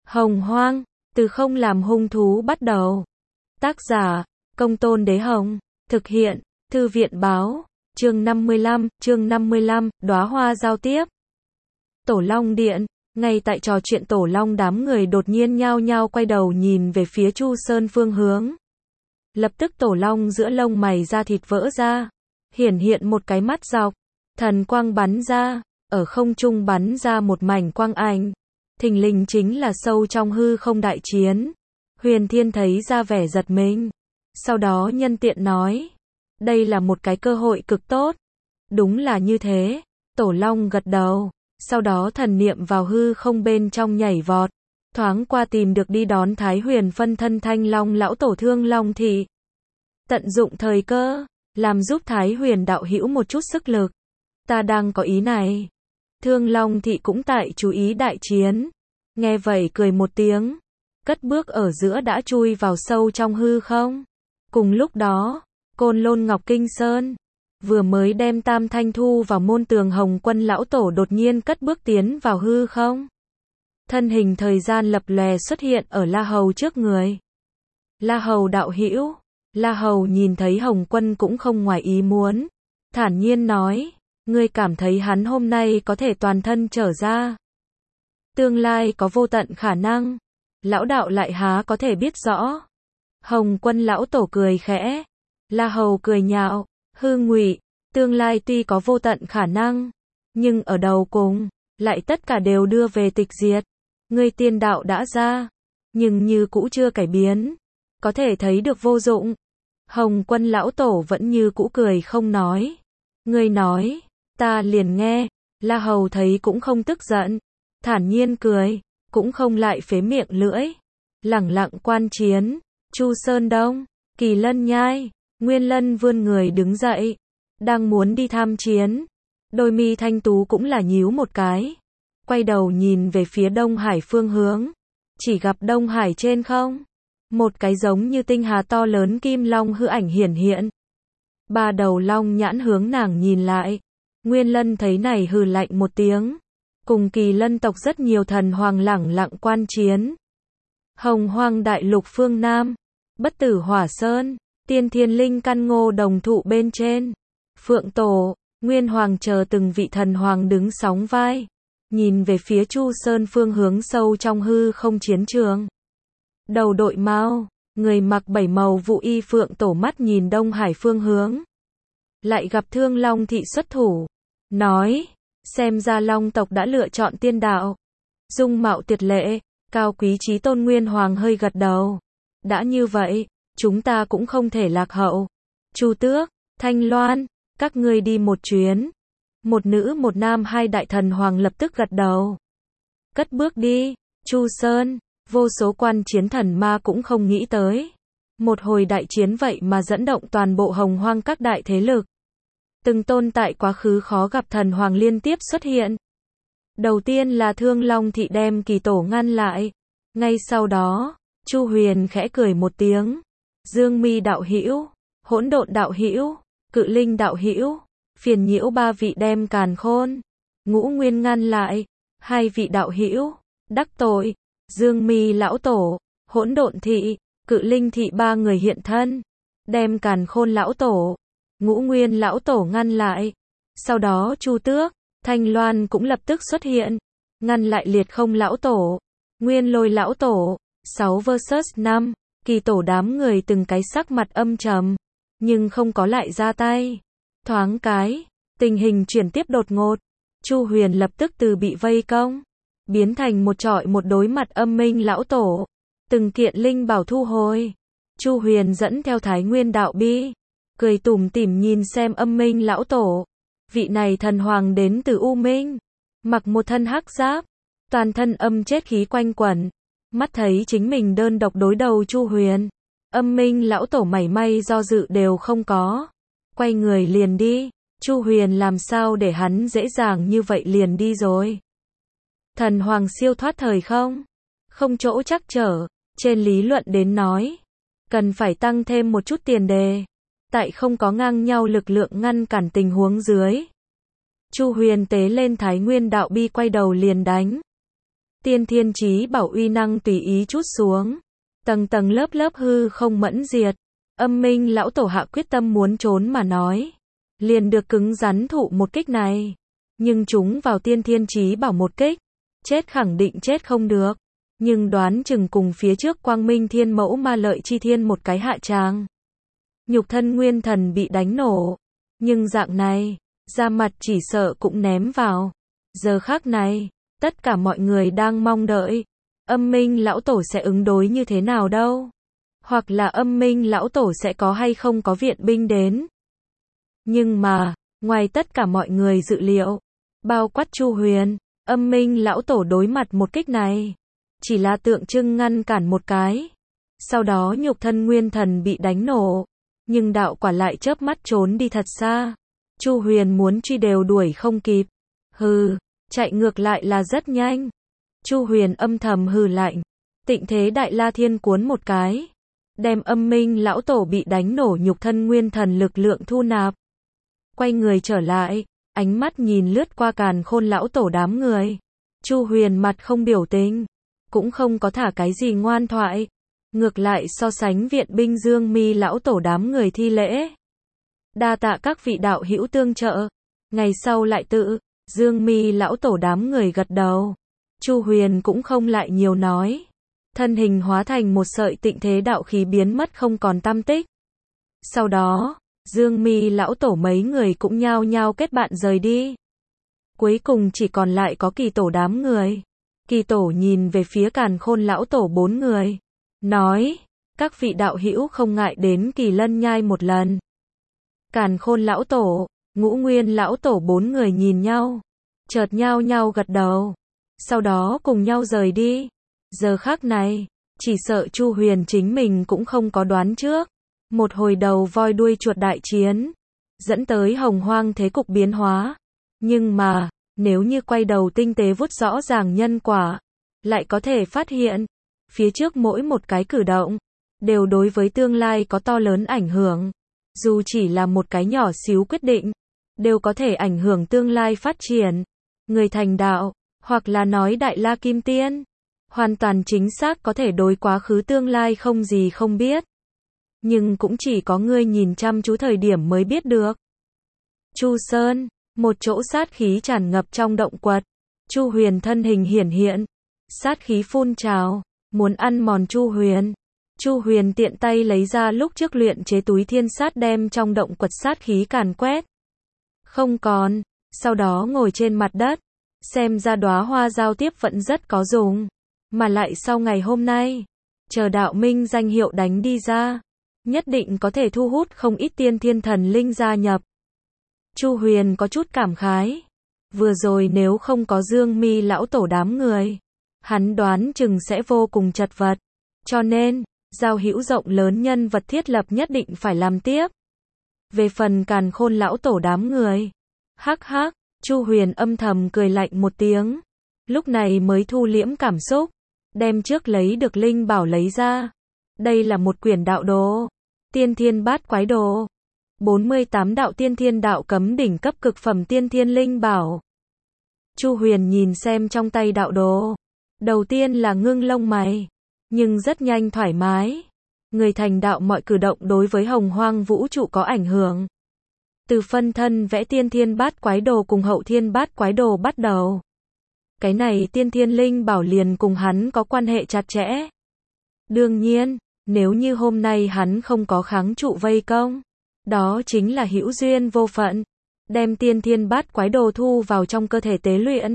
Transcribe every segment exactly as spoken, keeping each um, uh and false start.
Hồng Hoang, từ không làm hung thú bắt đầu. Tác giả, Công Tôn Đế Hồng. Thực hiện, Thư viện Báo. Chương năm mươi lăm, chương năm mươi lăm, đóa hoa giao tiếp. Tổ Long Điện, ngay tại trò chuyện Tổ Long đám người đột nhiên nhao nhao quay đầu nhìn về phía Chu Sơn phương hướng. Lập tức Tổ Long giữa lông mày da thịt vỡ ra, hiển hiện một cái mắt dọc, thần quang bắn ra, ở không trung bắn ra một mảnh quang ảnh. Thình lình chính là sâu trong hư không đại chiến. Huyền Thiên thấy ra vẻ giật mình. Sau đó nhân tiện nói, đây là một cái cơ hội cực tốt. Đúng là như thế. Tổ Long gật đầu. Sau đó thần niệm vào hư không bên trong nhảy vọt. Thoáng qua tìm được đi đón Thái Huyền phân thân Thanh Long lão tổ Thương Long Thị. Tận dụng thời cơ, làm giúp Thái Huyền đạo hữu một chút sức lực. Ta đang có ý này. Thương Long Thị cũng tại chú ý đại chiến. Nghe vậy cười một tiếng. Cất bước ở giữa đã chui vào sâu trong hư không. Cùng lúc đó, Côn Lôn Ngọc Kinh Sơn vừa mới đem Tam Thanh thu vào môn tường Hồng Quân lão tổ đột nhiên cất bước tiến vào hư không. Thân hình thời gian lập lòe xuất hiện ở La Hầu trước người. La Hầu đạo hữu. La Hầu nhìn thấy Hồng Quân cũng không ngoài ý muốn. Thản nhiên nói, ngươi cảm thấy hắn hôm nay có thể toàn thân trở ra. Tương lai có vô tận khả năng. Lão đạo lại há có thể biết rõ. Hồng Quân lão tổ cười khẽ. La Hầu cười nhạo, hư ngụy, tương lai tuy có vô tận khả năng, nhưng ở đầu cùng, lại tất cả đều đưa về tịch diệt. Ngươi tiên đạo đã ra, nhưng như cũ chưa cải biến, có thể thấy được vô dụng. Hồng Quân lão tổ vẫn như cũ cười không nói. Ngươi nói, ta liền nghe. La Hầu thấy cũng không tức giận, thản nhiên cười, cũng không lại phế miệng lưỡi. Lẳng lặng quan chiến. Chu Sơn Đông, Kỳ Lân Nhai, Nguyên Lân vươn người đứng dậy, đang muốn đi tham chiến. Đôi mi thanh tú cũng là nhíu một cái, quay đầu nhìn về phía Đông Hải phương hướng. Chỉ gặp Đông Hải trên không, một cái giống như tinh hà to lớn kim long hư ảnh hiển hiện. Ba đầu long nhãn hướng nàng nhìn lại. Nguyên Lân thấy này hừ lạnh một tiếng. Cùng Kỳ Lân tộc rất nhiều thần hoàng lẳng lặng quan chiến. Hồng Hoang đại lục phương Nam, Bất Tử Hỏa Sơn, Tiên Thiên Linh căn ngô đồng thụ bên trên. Phượng Tổ, Nguyên Hoàng chờ từng vị thần hoàng đứng sóng vai, nhìn về phía Chu Sơn phương hướng sâu trong hư không chiến trường. Đầu đội mao, người mặc bảy màu vũ y Phượng Tổ mắt nhìn Đông Hải phương hướng. Lại gặp Thương Long Thị xuất thủ, nói, xem ra Long tộc đã lựa chọn tiên đạo. Dung mạo tuyệt lệ, cao quý chí tôn Nguyên Hoàng hơi gật đầu. Đã như vậy, chúng ta cũng không thể lạc hậu. Chu Tước, Thanh Loan, các ngươi đi một chuyến. Một nữ một nam hai đại thần hoàng lập tức gật đầu. Cất bước đi. Chu Sơn, vô số quan chiến thần ma cũng không nghĩ tới. Một hồi đại chiến vậy mà dẫn động toàn bộ Hồng Hoang các đại thế lực. Từng tồn tại quá khứ khó gặp thần hoàng liên tiếp xuất hiện. Đầu tiên là Thương Long Thị đem Kỳ Tổ ngăn lại. Ngay sau đó, Chu Huyền khẽ cười một tiếng. Dương Mi đạo hữu, Hỗn Độn đạo hữu, Cự Linh đạo hữu, Phiền Nhiễu ba vị đem Càn Khôn, Ngũ Nguyên ngăn lại. Hai vị đạo hữu, đắc tội. Dương Mi lão tổ, Hỗn Độn thị, Cự Linh thị ba người hiện thân, đem Càn Khôn lão tổ, Ngũ Nguyên lão tổ ngăn lại. Sau đó Chu Tước, Thanh Loan cũng lập tức xuất hiện, ngăn lại Liệt Không lão tổ, Nguyên Lôi lão tổ. sáu versus năm, Kỳ Tổ đám người từng cái sắc mặt âm trầm, nhưng không có lại ra tay. Thoáng cái, tình hình chuyển tiếp đột ngột. Chu Huyền lập tức từ bị vây công, biến thành một trọi một đối mặt Âm Minh lão tổ. Từng kiện linh bảo thu hồi. Chu Huyền dẫn theo Thái Nguyên đạo bi, cười tủm tỉm nhìn xem Âm Minh lão tổ. Vị này thần hoàng đến từ U Minh, mặc một thân hắc giáp, toàn thân âm chết khí quanh quẩn. Mắt thấy chính mình đơn độc đối đầu Chu Huyền, Âm Minh lão tổ mảy may do dự đều không có, quay người liền đi. Chu Huyền làm sao để hắn dễ dàng như vậy liền đi rồi. Thần hoàng siêu thoát thời không, không chỗ chắc trở. Trên lý luận đến nói, cần phải tăng thêm một chút tiền đề. Tại không có ngang nhau lực lượng ngăn cản tình huống dưới, Chu Huyền tế lên Thái Nguyên đạo bi quay đầu liền đánh. Tiên thiên chí bảo uy năng tùy ý trút xuống. Tầng tầng lớp lớp hư không mẫn diệt. Âm Minh lão tổ hạ quyết tâm muốn trốn mà nói. Liền được cứng rắn thụ một kích này. Nhưng chúng vào tiên thiên chí bảo một kích. Chết khẳng định chết không được. Nhưng đoán chừng cùng phía trước quang minh thiên mẫu ma lợi chi thiên một cái hạ tràng. Nhục thân nguyên thần bị đánh nổ. Nhưng dạng này, da mặt chỉ sợ cũng ném vào. Giờ khắc này, tất cả mọi người đang mong đợi. Âm Minh lão tổ sẽ ứng đối như thế nào đâu? Hoặc là âm Minh lão tổ sẽ có hay không có viện binh đến? Nhưng mà, ngoài tất cả mọi người dự liệu, bao quát Chu Huyền, âm Minh lão tổ đối mặt một kích này. Chỉ là tượng trưng ngăn cản một cái. Sau đó nhục thân nguyên thần bị đánh nổ. Nhưng đạo quả lại chớp mắt trốn đi thật xa. Chu Huyền muốn truy đều đuổi không kịp. Hừ, chạy ngược lại là rất nhanh. Chu Huyền âm thầm hừ lạnh. Tịnh thế đại la thiên cuốn một cái. Đem âm Minh lão tổ bị đánh nổ nhục thân nguyên thần lực lượng thu nạp. Quay người trở lại, ánh mắt nhìn lướt qua càn khôn lão tổ đám người. Chu Huyền mặt không biểu tình. Cũng không có thả cái gì ngoan thoại. Ngược lại so sánh viện binh Dương Mi lão tổ đám người thi lễ. Đa tạ các vị đạo hữu tương trợ. Ngày sau lại tự, Dương Mi lão tổ đám người gật đầu. Chu Huyền cũng không lại nhiều nói. Thân hình hóa thành một sợi tịnh thế đạo khí biến mất không còn tăm tích. Sau đó, Dương Mi lão tổ mấy người cũng nhao nhao kết bạn rời đi. Cuối cùng chỉ còn lại có Kỳ tổ đám người. Kỳ tổ nhìn về phía càn khôn lão tổ bốn người. Nói, các vị đạo hữu không ngại đến Kỳ Lân nhai một lần. Càn khôn lão tổ, Ngũ Nguyên lão tổ bốn người nhìn nhau. Chợt nhao nhao gật đầu. Sau đó cùng nhau rời đi. Giờ khắc này, chỉ sợ Chu Huyền chính mình cũng không có đoán trước. Một hồi đầu voi đuôi chuột đại chiến. Dẫn tới hồng hoang thế cục biến hóa. Nhưng mà, nếu như quay đầu tinh tế vuốt rõ ràng nhân quả, lại có thể phát hiện, phía trước mỗi một cái cử động, đều đối với tương lai có to lớn ảnh hưởng. Dù chỉ là một cái nhỏ xíu quyết định, đều có thể ảnh hưởng tương lai phát triển. Người thành đạo, hoặc là nói đại la kim tiên, hoàn toàn chính xác có thể đối quá khứ tương lai không gì không biết. Nhưng cũng chỉ có ngươi nhìn chăm chú thời điểm mới biết được. Chu Sơn, một chỗ sát khí tràn ngập trong động quật. Chu Huyền thân hình hiển hiện, sát khí phun trào, muốn ăn mòn Chu Huyền. Chu Huyền tiện tay lấy ra lúc trước luyện chế túi thiên sát đem trong động quật sát khí càn quét. Không còn, sau đó ngồi trên mặt đất, xem ra đóa hoa giao tiếp vẫn rất có dùng. Mà lại sau ngày hôm nay, chờ đạo minh danh hiệu đánh đi ra, nhất định có thể thu hút không ít tiên thiên thần linh gia nhập. Chu Huyền có chút cảm khái. Vừa rồi nếu không có Dương Mi lão tổ đám người, hắn đoán chừng sẽ vô cùng chật vật. Cho nên, giao hữu rộng lớn nhân vật thiết lập nhất định phải làm tiếp. Về phần càn khôn lão tổ đám người, hắc hắc, Chu Huyền âm thầm cười lạnh một tiếng. Lúc này mới thu liễm cảm xúc, đem trước lấy được linh bảo lấy ra. Đây là một quyển đạo đồ, tiên thiên bát quái đồ. bốn mươi tám đạo tiên thiên đạo cấm đỉnh cấp cực phẩm tiên thiên linh bảo. Chu Huyền nhìn xem trong tay đạo đồ. Đầu tiên là ngưng lông mày, nhưng rất nhanh thoải mái. Người thành đạo mọi cử động đối với hồng hoang vũ trụ có ảnh hưởng. Từ phân thân vẽ tiên thiên bát quái đồ cùng hậu thiên bát quái đồ bắt đầu. Cái này tiên thiên linh bảo liền cùng hắn có quan hệ chặt chẽ. Đương nhiên, nếu như hôm nay hắn không có kháng trụ vây công, đó chính là hữu duyên vô phận, đem tiên thiên bát quái đồ thu vào trong cơ thể tế luyện.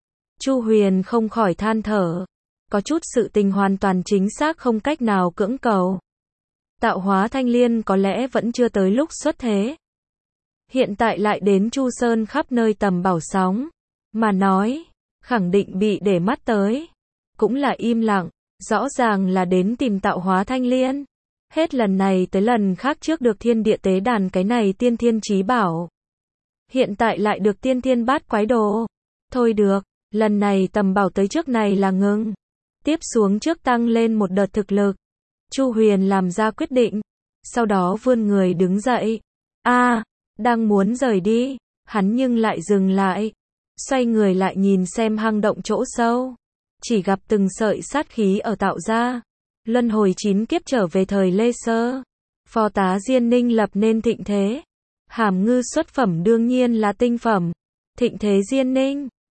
Chu Huyền không khỏi than thở, có chút sự tình hoàn toàn chính xác không cách nào cưỡng cầu. Tạo hóa thanh liên có lẽ vẫn chưa tới lúc xuất thế. Hiện tại lại đến Chu Sơn khắp nơi tầm bảo sóng, mà nói, khẳng định bị để mắt tới. Cũng là im lặng, rõ ràng là đến tìm tạo hóa thanh liên. Hết lần này tới lần khác trước được thiên địa tế đàn cái này tiên thiên chí bảo. Hiện tại lại được tiên thiên bát quái đồ. Thôi được, lần này tầm bảo tới trước này là ngừng. Tiếp xuống trước tăng lên một đợt thực lực. Chu Huyền làm ra quyết định. Sau đó vươn người đứng dậy. A, đang muốn rời đi. Hắn nhưng lại dừng lại. Xoay người lại nhìn xem hang động chỗ sâu. chỉ gặp từng sợi sát khí ở tạo ra. Luân hồi chín kiếp trở về thời Lê Sơ. Phò tá Diên Ninh lập nên thịnh thế. Hàm Ngư xuất phẩm đương nhiên là tinh phẩm. Thịnh thế Diên Ninh.